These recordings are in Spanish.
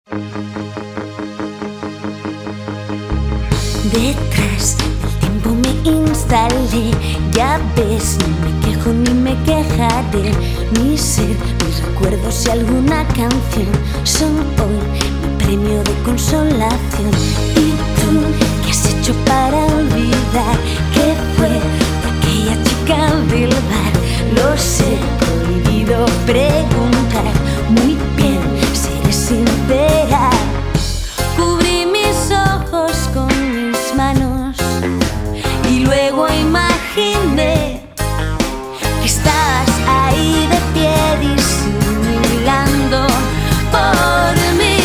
Detrás del tiempo me instalé, ya ves, ni me quejo ni me quejaré. Mi ser, mis recuerdos y alguna canción son hoy mi premio de consolación. ¿Y tú qué has hecho para olvidar que fue aquella chica del bar? Lo sé, prohibido preguntar, muy bien, seré sincera. Cubrí mis ojos con mis manos y luego imaginé que estabas ahí de pie disimulando por mí.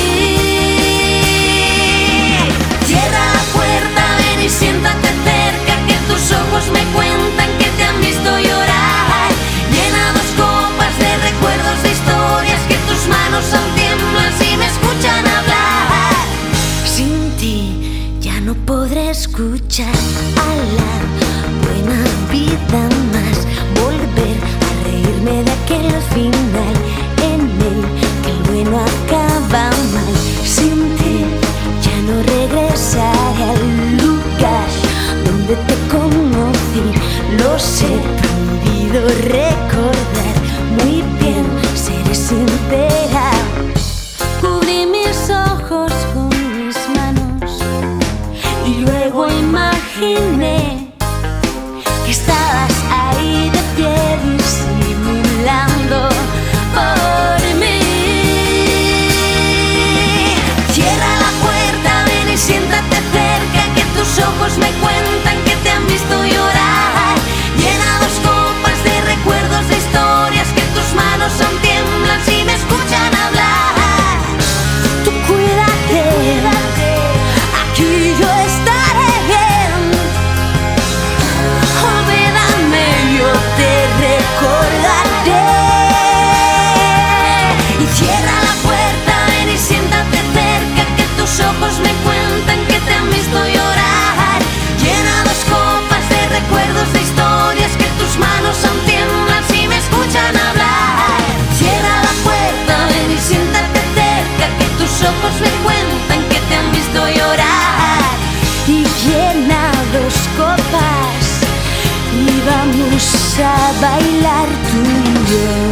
Cierra la puerta, ven y siéntate cerca, que tus ojos me cuentan que te han visto llorar. Llena dos copas de recuerdos, de historias, que tus manos aún tiemblan si me escuchan hablar. Sin ti ya no podré escuchar a la buena vida más, volver a reírme de aquel final en el que el bueno acaba mal. Sin ti ya no regresaré al lugar donde te conocí. Lo sé, prohibido recordar, muy bien, seré sincera. Cubrí mis ojos con mis manos y luego imaginé que estabas ahí de pie disimulando por mí. Cierra la puerta, ven y siéntate cerca, que tus ojos me cuentan que te han visto llorar. Llena dos copas de recuerdos, de historias, que tus manos aún tiemblan si me escuchan hablar. Tú cuídate, aquí yo estaré bien. Olvídame, yo te recordaré. Y cierra la puerta, ven y siéntate cerca, que tus ojos me cuentan que te han visto llorar. Llena dos copas de recuerdos, de historias, que tus manos aún tiemblan si me escuchan hablar. Cierra la puerta, ven y siéntate cerca, que tus ojos me cuentan que te han visto llorar. Y llena dos copas y vamos a bailar tú y yo.